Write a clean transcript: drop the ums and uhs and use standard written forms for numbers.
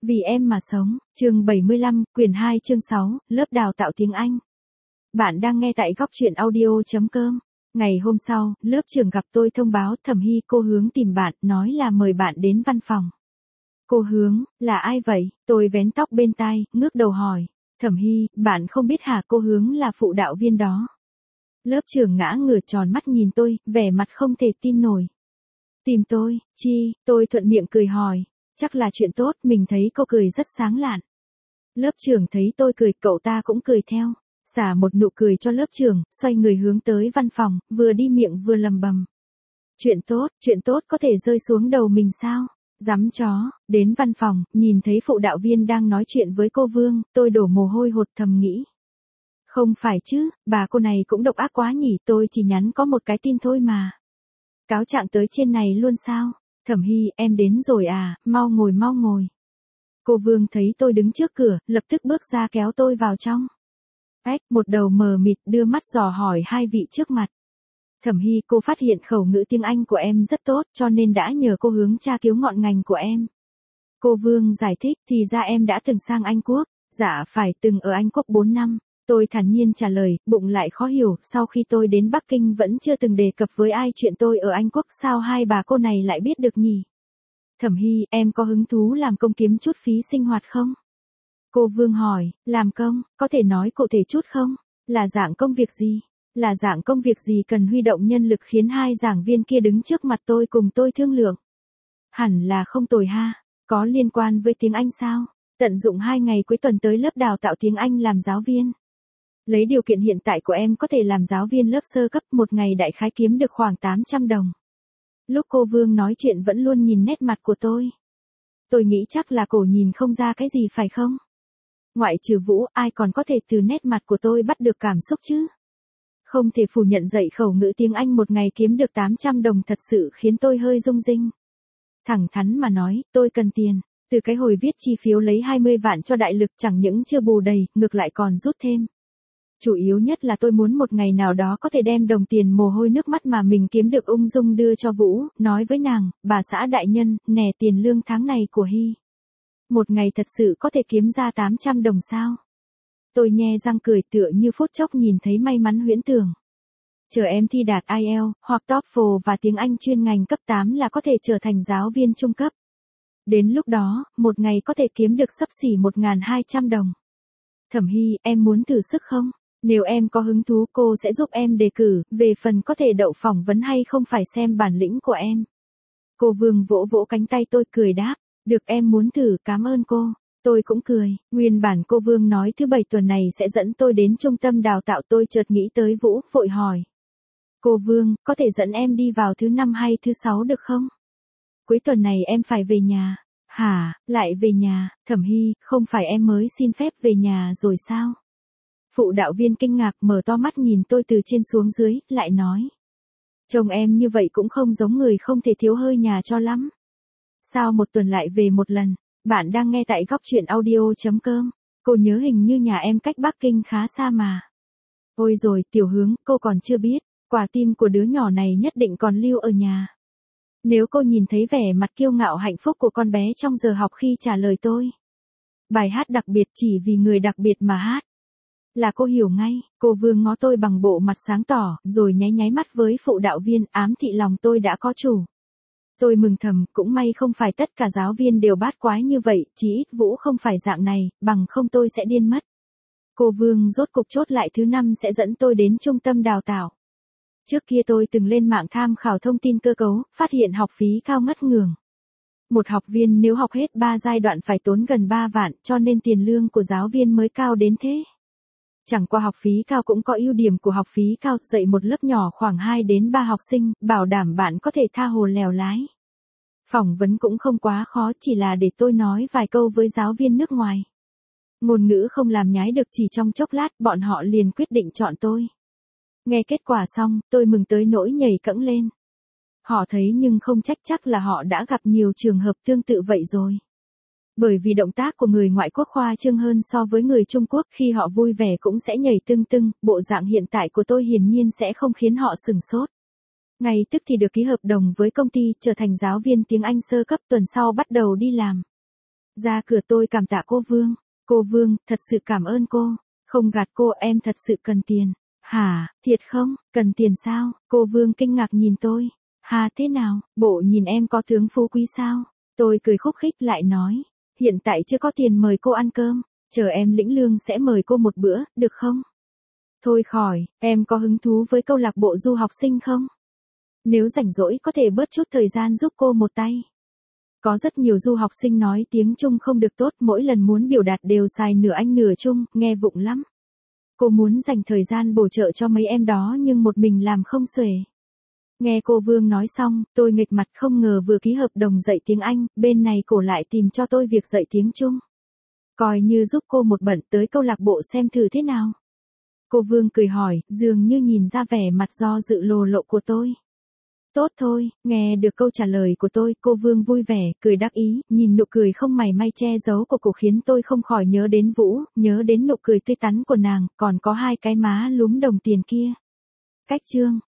Vì em mà sống, chương 75, quyển 2 chương 6, lớp đào tạo tiếng Anh. Bạn đang nghe tại góc truyện audio.com. Ngày hôm sau, lớp trưởng gặp tôi thông báo Thẩm Hy cô Hướng tìm bạn, nói là mời bạn đến văn phòng. Cô Hướng, là ai vậy? Tôi vén tóc bên tai, ngước đầu hỏi. Thẩm Hy, bạn không biết hả? Cô Hướng là phụ đạo viên đó. Lớp trưởng ngã ngửa tròn mắt nhìn tôi, vẻ mặt không thể tin nổi. Tìm tôi, chi? Tôi thuận miệng cười hỏi. Chắc là chuyện tốt, mình thấy cô cười rất sáng lạn. Lớp trưởng thấy tôi cười, cậu ta cũng cười theo. Xả một nụ cười cho lớp trưởng, xoay người hướng tới văn phòng, vừa đi miệng vừa lầm bầm. Chuyện tốt có thể rơi xuống đầu mình sao? Dám chó, đến văn phòng, nhìn thấy phụ đạo viên đang nói chuyện với cô Vương, tôi đổ mồ hôi hột thầm nghĩ. Không phải chứ, bà cô này cũng độc ác quá nhỉ, tôi chỉ nhắn có một cái tin thôi mà. Cáo trạng tới trên này luôn sao? Thẩm Hy, em đến rồi à, mau ngồi. Cô Vương thấy tôi đứng trước cửa, lập tức bước ra kéo tôi vào trong. Một đầu mờ mịt đưa mắt dò hỏi hai vị trước mặt. Thẩm Hy, cô phát hiện khẩu ngữ tiếng Anh của em rất tốt, cho nên đã nhờ cô Hướng tra cứu ngọn ngành của em. Cô Vương giải thích, thì ra em đã từng sang Anh Quốc. Dạ phải, từng ở Anh Quốc 4 năm. Tôi thản nhiên trả lời, bụng lại khó hiểu, sau khi tôi đến Bắc Kinh vẫn chưa từng đề cập với ai chuyện tôi ở Anh Quốc, sao hai bà cô này lại biết được nhỉ? Thẩm Hy, em có hứng thú làm công kiếm chút phí sinh hoạt không? Cô Vương hỏi, làm công, có thể nói cụ thể chút không? Là dạng công việc gì? Là dạng công việc gì cần huy động nhân lực khiến hai giảng viên kia đứng trước mặt tôi cùng tôi thương lượng? Hẳn là không tồi ha, có liên quan với tiếng Anh sao? Tận dụng 2 ngày cuối tuần tới lớp đào tạo tiếng Anh làm giáo viên. Lấy điều kiện hiện tại của em có thể làm giáo viên lớp sơ cấp, một ngày đại khái kiếm được khoảng 800 đồng. Lúc cô Vương nói chuyện vẫn luôn nhìn nét mặt của tôi. Tôi nghĩ chắc là cổ nhìn không ra cái gì phải không? Ngoại trừ Vũ, ai còn có thể từ nét mặt của tôi bắt được cảm xúc chứ? Không thể phủ nhận dạy khẩu ngữ tiếng Anh một ngày kiếm được 800 đồng thật sự khiến tôi hơi rung rinh. Thẳng thắn mà nói, tôi cần tiền. Từ cái hồi viết chi phiếu lấy 20 vạn cho đại lực chẳng những chưa bù đầy, ngược lại còn rút thêm. Chủ yếu nhất là tôi muốn một ngày nào đó có thể đem đồng tiền mồ hôi nước mắt mà mình kiếm được ung dung đưa cho Vũ, nói với nàng, bà xã đại nhân, nè tiền lương tháng này của Hy. Một ngày thật sự có thể kiếm ra 800 đồng sao? Tôi nhe răng cười tựa như phút chốc nhìn thấy may mắn huyễn tưởng. Chờ em thi đạt IELTS, hoặc TOEFL và tiếng Anh chuyên ngành cấp 8 là có thể trở thành giáo viên trung cấp. Đến lúc đó, một ngày có thể kiếm được xấp xỉ 1.200 đồng. Thẩm Hy, em muốn thử sức không? Nếu em có hứng thú cô sẽ giúp em đề cử, về phần có thể đậu phỏng vấn hay không phải xem bản lĩnh của em. Cô Vương vỗ vỗ cánh tay tôi cười đáp, được em muốn thử, cảm ơn cô. Tôi cũng cười, nguyên bản cô Vương nói thứ 7 tuần này sẽ dẫn tôi đến trung tâm đào tạo, tôi chợt nghĩ tới Vũ, vội hỏi. Cô Vương, có thể dẫn em đi vào thứ 5 hay thứ 6 được không? Cuối tuần này em phải về nhà. Hả, lại về nhà? Thẩm Hy, không phải em mới xin phép về nhà rồi sao? Phụ đạo viên kinh ngạc mở to mắt nhìn tôi từ trên xuống dưới, lại nói. Chồng em như vậy cũng không giống người không thể thiếu hơi nhà cho lắm. Sao một tuần lại về một lần? Bạn đang nghe tại góc truyện audio.com. Cô nhớ hình như nhà em cách Bắc Kinh khá xa mà. Ôi rồi, Tiểu Hướng, cô còn chưa biết, quả tim của đứa nhỏ này nhất định còn lưu ở nhà. Nếu cô nhìn thấy vẻ mặt kiêu ngạo hạnh phúc của con bé trong giờ học khi trả lời tôi. Bài hát đặc biệt chỉ vì người đặc biệt mà hát. Là cô hiểu ngay, cô Vương ngó tôi bằng bộ mặt sáng tỏ, rồi nháy mắt với phụ đạo viên, ám thị lòng tôi đã có chủ. Tôi mừng thầm, cũng may không phải tất cả giáo viên đều bát quái như vậy, chí ít Vũ không phải dạng này, bằng không tôi sẽ điên mất. Cô Vương rốt cục chốt lại thứ 5 sẽ dẫn tôi đến trung tâm đào tạo. Trước kia tôi từng lên mạng tham khảo thông tin cơ cấu, phát hiện học phí cao ngất ngường. Một học viên nếu học hết 3 giai đoạn phải tốn gần 3 vạn, cho nên tiền lương của giáo viên mới cao đến thế. Chẳng qua học phí cao cũng có ưu điểm của học phí cao, dạy một lớp nhỏ khoảng 2 đến 3 học sinh, bảo đảm bạn có thể tha hồ lèo lái. Phỏng vấn cũng không quá khó, chỉ là để tôi nói vài câu với giáo viên nước ngoài. Ngôn ngữ không làm nhái được, chỉ trong chốc lát bọn họ liền quyết định chọn tôi. Nghe kết quả xong, tôi mừng tới nỗi nhảy cẫng lên. Họ thấy nhưng không chắc là họ đã gặp nhiều trường hợp tương tự vậy rồi. Bởi vì động tác của người ngoại quốc khoa trương hơn so với người Trung Quốc, khi họ vui vẻ cũng sẽ nhảy tưng tưng, bộ dạng hiện tại của tôi hiển nhiên sẽ không khiến họ sửng sốt. Ngay tức thì được ký hợp đồng với công ty, trở thành giáo viên tiếng Anh sơ cấp, tuần sau bắt đầu đi làm. Ra cửa tôi cảm tạ cô Vương. Cô Vương, thật sự cảm ơn cô. Không gạt cô, em thật sự cần tiền. Hả, thiệt không, cần tiền sao? Cô Vương kinh ngạc nhìn tôi. Hà thế nào, bộ nhìn em có tướng phú quý sao? Tôi cười khúc khích lại nói. Hiện tại chưa có tiền mời cô ăn cơm. Chờ em lĩnh lương sẽ mời cô một bữa, được không? Thôi khỏi, em có hứng thú với câu lạc bộ du học sinh không? Nếu rảnh rỗi có thể bớt chút thời gian giúp cô một tay. Có rất nhiều du học sinh nói tiếng Trung không được tốt, mỗi lần muốn biểu đạt đều xài nửa Anh nửa Trung, nghe vụng lắm. Cô muốn dành thời gian bổ trợ cho mấy em đó nhưng một mình làm không xuể. Nghe cô Vương nói xong, tôi nghịch mặt không ngờ vừa ký hợp đồng dạy tiếng Anh, bên này cổ lại tìm cho tôi việc dạy tiếng Trung. Coi như giúp cô một bận tới câu lạc bộ xem thử thế nào. Cô Vương cười hỏi, dường như nhìn ra vẻ mặt do dự lồ lộ của tôi. Tốt thôi, nghe được câu trả lời của tôi, cô Vương vui vẻ, cười đắc ý, nhìn nụ cười không mảy may che giấu của cô khiến tôi không khỏi nhớ đến Vũ, nhớ đến nụ cười tươi tắn của nàng, còn có hai cái má lúm đồng tiền kia. Cách chương